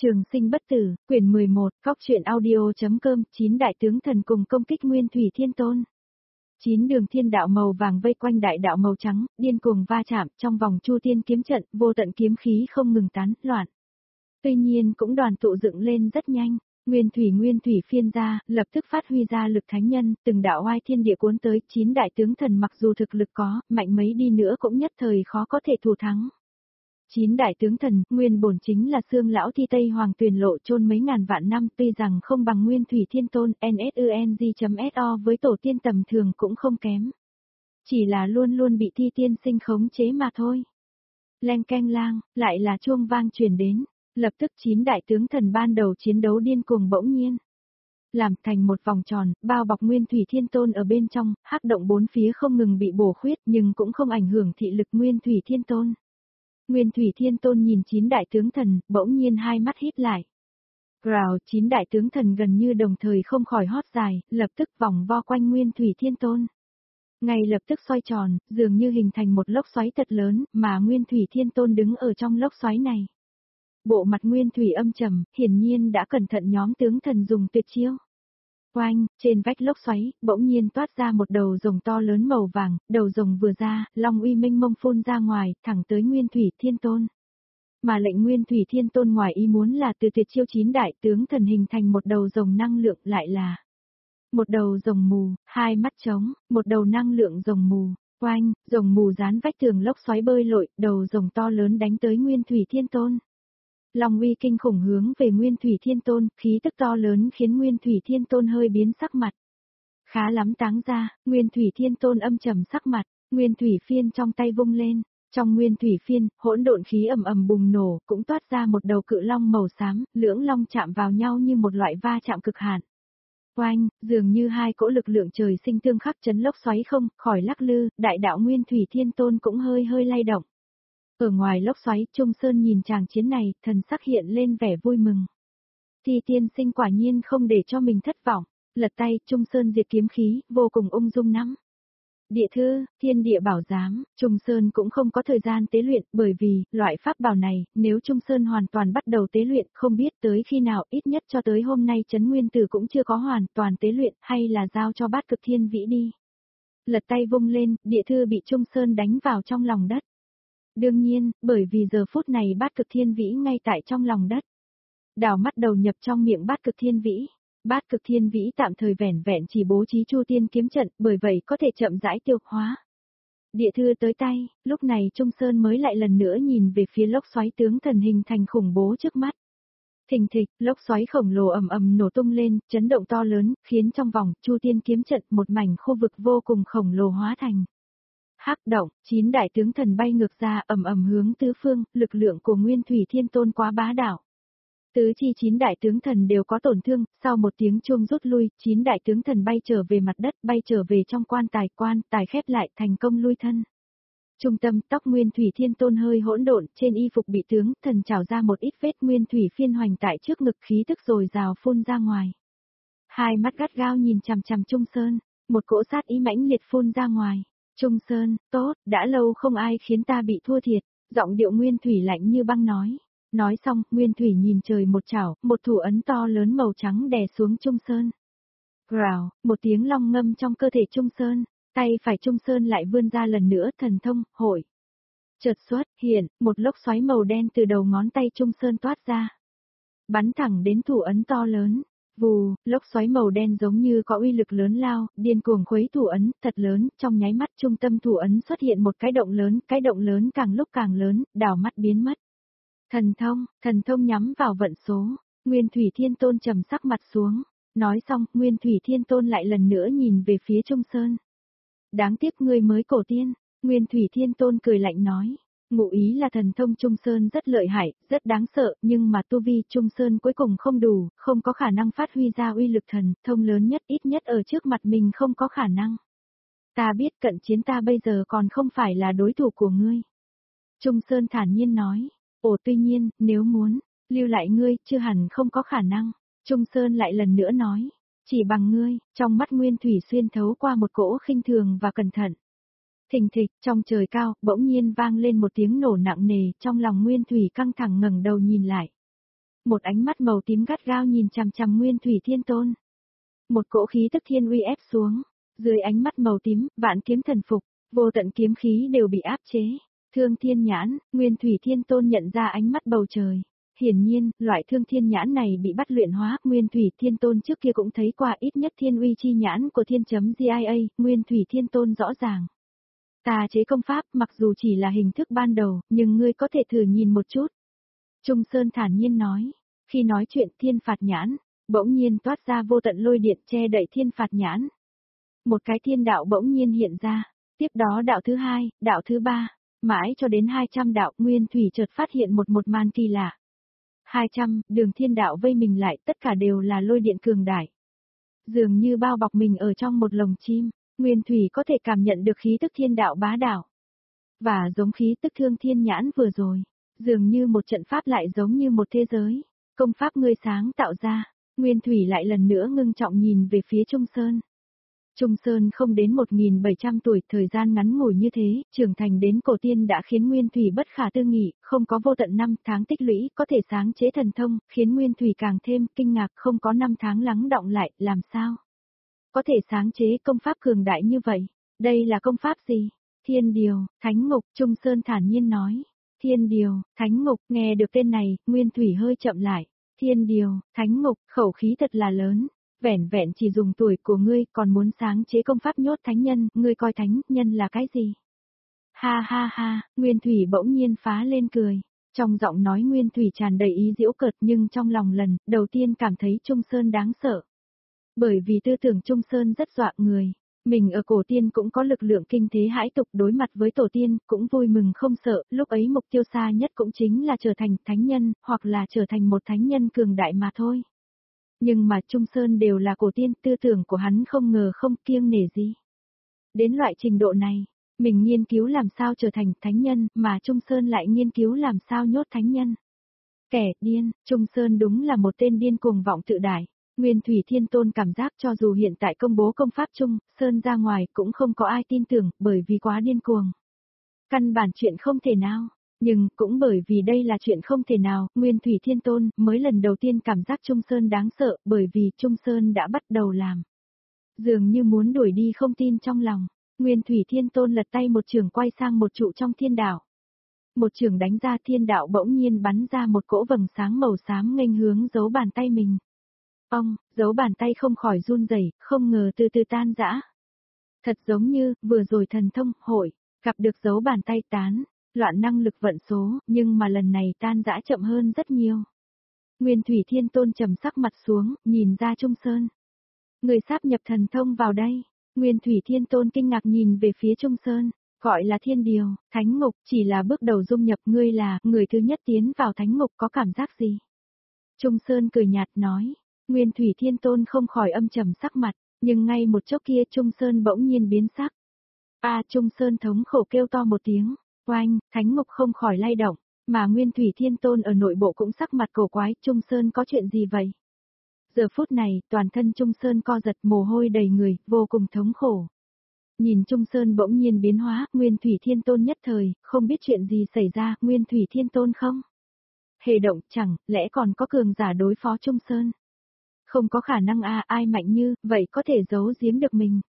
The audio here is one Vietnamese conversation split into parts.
Trường sinh bất tử, quyển 11, Cóc truyện audio.com, 9 đại tướng thần cùng công kích Nguyên Thủy Thiên Tôn. 9 đường thiên đạo màu vàng vây quanh đại đạo màu trắng, điên cuồng va chạm trong vòng chu tiên kiếm trận, vô tận kiếm khí không ngừng tán loạn. Tuy nhiên cũng đoàn tụ dựng lên rất nhanh, Nguyên Thủy phiên ra, lập tức phát huy ra lực thánh nhân, từng đạo oai thiên địa cuốn tới, 9 đại tướng thần mặc dù thực lực có, mạnh mấy đi nữa cũng nhất thời khó có thể thủ thắng. 9 đại tướng thần, nguyên bổn chính là xương lão thi Tây Hoàng Tuyền lộ chôn mấy ngàn vạn năm, tuy rằng không bằng Nguyên Thủy Thiên Tôn, NSUNG.SO với tổ tiên tầm thường cũng không kém. Chỉ là luôn luôn bị thi tiên sinh khống chế mà thôi. Leng keng lang, lại là chuông vang truyền đến, lập tức 9 đại tướng thần ban đầu chiến đấu điên cuồng bỗng nhiên. Làm thành một vòng tròn, bao bọc Nguyên Thủy Thiên Tôn ở bên trong, hắc động bốn phía không ngừng bị bổ khuyết nhưng cũng không ảnh hưởng thị lực Nguyên Thủy Thiên Tôn. Nguyên Thủy Thiên Tôn nhìn 9 đại tướng thần, bỗng nhiên hai mắt híp lại. Rào, 9 đại tướng thần gần như đồng thời không khỏi hót dài, lập tức vòng vo quanh Nguyên Thủy Thiên Tôn. Ngay lập tức xoay tròn, dường như hình thành một lốc xoáy thật lớn, mà Nguyên Thủy Thiên Tôn đứng ở trong lốc xoáy này. Bộ mặt Nguyên Thủy âm trầm, hiển nhiên đã cẩn thận nhóm tướng thần dùng tuyệt chiêu. Oanh, trên vách lốc xoáy, bỗng nhiên toát ra một đầu rồng to lớn màu vàng, đầu rồng vừa ra, long uy minh mông phun ra ngoài, thẳng tới Nguyên Thủy Thiên Tôn. Mà lệnh Nguyên Thủy Thiên Tôn ngoài ý muốn là từ tuyệt chiêu 9 đại tướng thần hình thành một đầu rồng năng lượng lại là một đầu rồng mù, hai mắt trống, một đầu năng lượng rồng mù. Oanh, rồng mù dán vách tường lốc xoáy bơi lội, đầu rồng to lớn đánh tới Nguyên Thủy Thiên Tôn. Long uy kinh khủng hướng về Nguyên Thủy Thiên Tôn, khí tức to lớn khiến Nguyên Thủy Thiên Tôn hơi biến sắc mặt. Khá lắm táng ra, Nguyên Thủy Thiên Tôn âm trầm sắc mặt, Nguyên Thủy phiên trong tay vung lên, trong Nguyên Thủy phiên, hỗn độn khí ầm ầm bùng nổ, cũng toát ra một đầu cự long màu xám, lưỡng long chạm vào nhau như một loại va chạm cực hạn. Oanh, dường như hai cỗ lực lượng trời sinh tương khắc chấn lốc xoáy không, khỏi lắc lư, đại đạo Nguyên Thủy Thiên Tôn cũng hơi hơi lay động. Ở ngoài lốc xoáy, Trung Sơn nhìn chàng chiến này, thần sắc hiện lên vẻ vui mừng. Thi tiên sinh quả nhiên không để cho mình thất vọng, lật tay, Trung Sơn diệt kiếm khí, vô cùng ung dung nắm. Địa thư, thiên địa bảo giám, Trung Sơn cũng không có thời gian tế luyện, bởi vì, loại pháp bảo này, nếu Trung Sơn hoàn toàn bắt đầu tế luyện, không biết tới khi nào, ít nhất cho tới hôm nay Trấn Nguyên Tử cũng chưa có hoàn toàn tế luyện, hay là giao cho Bát Cực Thiên Vĩ đi. Lật tay vung lên, địa thư bị Trung Sơn đánh vào trong lòng đất. Đương nhiên, bởi vì giờ phút này Bát Cực Thiên Vĩ ngay tại trong lòng đất. Đào mắt đầu nhập trong miệng Bát Cực Thiên Vĩ. Bát Cực Thiên Vĩ tạm thời vẻn vẹn chỉ bố trí chu tiên kiếm trận, bởi vậy có thể chậm rãi tiêu hóa. Địa thư tới tay, lúc này Trung Sơn mới lại lần nữa nhìn về phía lốc xoáy tướng thần hình thành khủng bố trước mắt. Thình thịch, lốc xoáy khổng lồ ầm ầm nổ tung lên, chấn động to lớn, khiến trong vòng chu tiên kiếm trận một mảnh khu vực vô cùng khổng lồ hóa thành. Hắc động, 9 đại tướng thần bay ngược ra ầm ầm hướng tứ phương, lực lượng của Nguyên Thủy Thiên Tôn quá bá đạo. Tứ chi 9 đại tướng thần đều có tổn thương, sau một tiếng chuông rút lui, 9 đại tướng thần bay trở về mặt đất, bay trở về trong quan tài khép lại thành công lui thân. Trung tâm tóc Nguyên Thủy Thiên Tôn hơi hỗn độn, trên y phục bị tướng thần trào ra một ít vết Nguyên Thủy phiên hoành tại trước ngực khí tức rồi rào phun ra ngoài. Hai mắt gắt gao nhìn chằm chằm Trung Sơn, một cỗ sát ý mãnh liệt phun ra ngoài. Trung Sơn, tốt, đã lâu không ai khiến ta bị thua thiệt, giọng điệu Nguyên Thủy lạnh như băng nói. Nói xong, Nguyên Thủy nhìn trời một chảo, một thủ ấn to lớn màu trắng đè xuống Trung Sơn. Rào, một tiếng long ngâm trong cơ thể Trung Sơn, tay phải Trung Sơn lại vươn ra lần nữa thần thông, hội. Chợt xuất, hiện, một lốc xoáy màu đen từ đầu ngón tay Trung Sơn toát ra. Bắn thẳng đến thủ ấn to lớn. Vù, lốc xoáy màu đen giống như có uy lực lớn lao, điên cuồng khuấy thủ ấn, thật lớn, trong nháy mắt trung tâm thủ ấn xuất hiện một cái động lớn càng lúc càng lớn, đảo mắt biến mất. Thần thông nhắm vào vận số, Nguyên Thủy Thiên Tôn trầm sắc mặt xuống, nói xong, Nguyên Thủy Thiên Tôn lại lần nữa nhìn về phía Trung Sơn. Đáng tiếc ngươi mới cổ tiên, Nguyên Thủy Thiên Tôn cười lạnh nói. Ngụ ý là thần thông Trung Sơn rất lợi hại, rất đáng sợ, nhưng mà tu vi Trung Sơn cuối cùng không đủ, không có khả năng phát huy ra uy lực thần thông lớn nhất, ít nhất ở trước mặt mình không có khả năng. Ta biết cận chiến ta bây giờ còn không phải là đối thủ của ngươi. Trung Sơn thản nhiên nói, tuy nhiên, nếu muốn, lưu lại ngươi, chưa hẳn không có khả năng. Trung Sơn lại lần nữa nói, chỉ bằng ngươi, trong mắt Nguyên Thủy xuyên thấu qua một cỗ khinh thường và cẩn thận. Thình thịch, trong trời cao, bỗng nhiên vang lên một tiếng nổ nặng nề, trong lòng Nguyên Thủy căng thẳng ngẩng đầu nhìn lại. Một ánh mắt màu tím gắt gao nhìn chằm chằm Nguyên Thủy Thiên Tôn. Một cỗ khí tức thiên uy ép xuống, dưới ánh mắt màu tím, vạn kiếm thần phục, vô tận kiếm khí đều bị áp chế. Thương thiên nhãn, Nguyên Thủy Thiên Tôn nhận ra ánh mắt bầu trời. Hiển nhiên, loại thương thiên nhãn này bị bắt luyện hóa, Nguyên Thủy Thiên Tôn trước kia cũng thấy qua ít nhất thiên uy chi nhãn của thiên.gia, Nguyên Thủy Thiên Tôn rõ ràng. Tà chế công pháp mặc dù chỉ là hình thức ban đầu, nhưng ngươi có thể thử nhìn một chút. Trung Sơn thản nhiên nói, khi nói chuyện thiên phạt nhãn, bỗng nhiên toát ra vô tận lôi điện che đậy thiên phạt nhãn. Một cái thiên đạo bỗng nhiên hiện ra, tiếp đó đạo thứ hai, đạo thứ ba, mãi cho đến 200 đạo, Nguyên Thủy chợt phát hiện một màn kỳ lạ. 200, đường thiên đạo vây mình lại, tất cả đều là lôi điện cường đại. Dường như bao bọc mình ở trong một lồng chim, Nguyên Thủy có thể cảm nhận được khí tức thiên đạo bá đạo. Và giống khí tức thương thiên nhãn vừa rồi, dường như một trận pháp lại giống như một thế giới. Công pháp ngươi sáng tạo ra, Nguyên Thủy lại lần nữa ngưng trọng nhìn về phía Trung Sơn. Trung Sơn không đến 1700 tuổi, thời gian ngắn ngủi như thế, trưởng thành đến cổ tiên đã khiến Nguyên Thủy bất khả tư nghị, không có vô tận năm tháng tích lũy, có thể sáng chế thần thông, khiến Nguyên Thủy càng thêm kinh ngạc, không có năm tháng lắng đọng lại, làm sao? Có thể sáng chế công pháp cường đại như vậy, đây là công pháp gì? Thiên Điều, Thánh Ngục, Trung Sơn thản nhiên nói. Thiên Điều, Thánh Ngục, nghe được tên này, Nguyên Thủy hơi chậm lại. Thiên Điều, Thánh Ngục, khẩu khí thật là lớn. Vẻn vẹn chỉ dùng tuổi của ngươi còn muốn sáng chế công pháp nhốt thánh nhân, ngươi coi thánh nhân là cái gì? Ha ha ha, Nguyên Thủy bỗng nhiên phá lên cười. Trong giọng nói Nguyên Thủy tràn đầy ý giễu cợt nhưng trong lòng lần đầu tiên cảm thấy Trung Sơn đáng sợ. Bởi vì tư tưởng Trung Sơn rất dọa người. Mình ở cổ tiên cũng có lực lượng kinh thế hãi tục, đối mặt với tổ tiên, cũng vui mừng không sợ, lúc ấy mục tiêu xa nhất cũng chính là trở thành thánh nhân, hoặc là trở thành một thánh nhân cường đại mà thôi. Nhưng mà Trung Sơn đều là cổ tiên, tư tưởng của hắn không ngờ không kiêng nể gì. Đến loại trình độ này, mình nghiên cứu làm sao trở thành thánh nhân, mà Trung Sơn lại nghiên cứu làm sao nhốt thánh nhân. Kẻ điên, Trung Sơn đúng là một tên điên cuồng vọng tự đại. Nguyên Thủy Thiên Tôn cảm giác cho dù hiện tại công bố công pháp Trung Sơn ra ngoài cũng không có ai tin tưởng, bởi vì quá điên cuồng. Căn bản chuyện không thể nào. Nhưng, cũng bởi vì đây là chuyện không thể nào, Nguyên Thủy Thiên Tôn mới lần đầu tiên cảm giác Trung Sơn đáng sợ, bởi vì Trung Sơn đã bắt đầu làm. Dường như muốn đuổi đi không tin trong lòng, Nguyên Thủy Thiên Tôn lật tay một trường quay sang một trụ trong thiên đạo. Một trường đánh ra thiên đạo bỗng nhiên bắn ra một cỗ vầng sáng màu xám nghênh hướng dấu bàn tay mình. Ông, dấu bàn tay không khỏi run rẩy, không ngờ từ từ tan rã. Thật giống như, vừa rồi thần thông, hội, gặp được dấu bàn tay tán. Loạn năng lực vận số, nhưng mà lần này tan rã chậm hơn rất nhiều. Nguyên Thủy Thiên Tôn trầm sắc mặt xuống, nhìn ra Trung Sơn. Người sáp nhập thần thông vào đây. Nguyên Thủy Thiên Tôn kinh ngạc nhìn về phía Trung Sơn, gọi là Thiên Điều, Thánh Ngục, chỉ là bước đầu dung nhập, ngươi là người thứ nhất tiến vào Thánh Ngục, có cảm giác gì? Trung Sơn cười nhạt nói. Nguyên Thủy Thiên Tôn không khỏi âm trầm sắc mặt, nhưng ngay một chốc kia Trung Sơn bỗng nhiên biến sắc. Trung Sơn thống khổ kêu to một tiếng. Oanh, Thánh Ngục không khỏi lay động, mà Nguyên Thủy Thiên Tôn ở nội bộ cũng sắc mặt cổ quái, Trung Sơn có chuyện gì vậy? Giờ phút này, toàn thân Trung Sơn co giật, mồ hôi đầy người, vô cùng thống khổ. Nhìn Trung Sơn bỗng nhiên biến hóa, Nguyên Thủy Thiên Tôn nhất thời, không biết chuyện gì xảy ra, Nguyên Thủy Thiên Tôn không? Hề động, chẳng, lẽ còn có cường giả đối phó Trung Sơn? Không có khả năng ai mạnh như, vậy có thể giấu giếm được mình.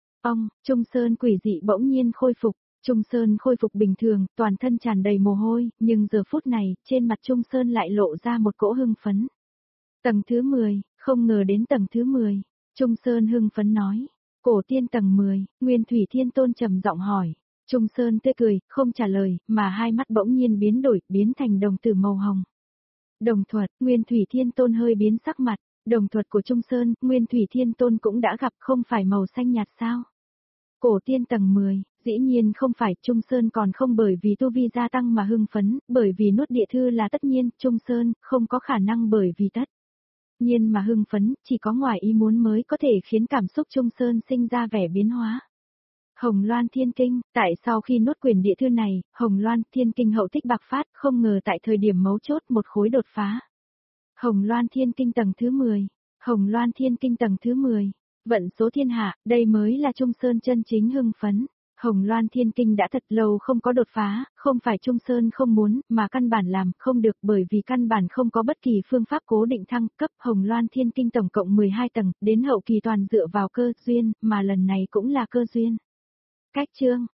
Trung Sơn quỷ dị bỗng nhiên khôi phục. Trung Sơn khôi phục bình thường, toàn thân tràn đầy mồ hôi, nhưng giờ phút này, trên mặt Trung Sơn lại lộ ra một cỗ hưng phấn. Tầng thứ 10, không ngờ đến tầng thứ 10. Trung Sơn hưng phấn nói. Cổ tiên tầng 10, Nguyên Thủy Thiên Tôn trầm giọng hỏi. Trung Sơn tươi cười, không trả lời, mà hai mắt bỗng nhiên biến đổi, biến thành đồng tử màu hồng. Đồng thuật, Nguyên Thủy Thiên Tôn hơi biến sắc mặt. Đồng thuật của Trung Sơn, Nguyên Thủy Thiên Tôn cũng đã gặp, không phải màu xanh nhạt sao? Cổ tiên tầng 10, dĩ nhiên không phải, Trung Sơn còn không bởi vì tu vi gia tăng mà hưng phấn, bởi vì nuốt địa thư là tất nhiên, Trung Sơn không có khả năng bởi vì tất nhiên mà hưng phấn, chỉ có ngoài ý muốn mới có thể khiến cảm xúc Trung Sơn sinh ra vẻ biến hóa. Hồng Loan Thiên Kinh, tại sau khi nuốt quyền địa thư này, Hồng Loan Thiên Kinh hậu tích bạc phát, không ngờ tại thời điểm mấu chốt một khối đột phá. Hồng Loan Thiên Kinh tầng thứ 10, Hồng Loan Thiên Kinh tầng thứ 10. Vận số thiên hạ, đây mới là Trung Sơn chân chính hưng phấn. Hồng Loan Thiên Kinh đã thật lâu không có đột phá, không phải Trung Sơn không muốn, mà căn bản làm không được bởi vì căn bản không có bất kỳ phương pháp cố định thăng cấp. Hồng Loan Thiên Kinh tổng cộng 12 tầng, đến hậu kỳ toàn dựa vào cơ duyên, mà lần này cũng là cơ duyên. Cách chương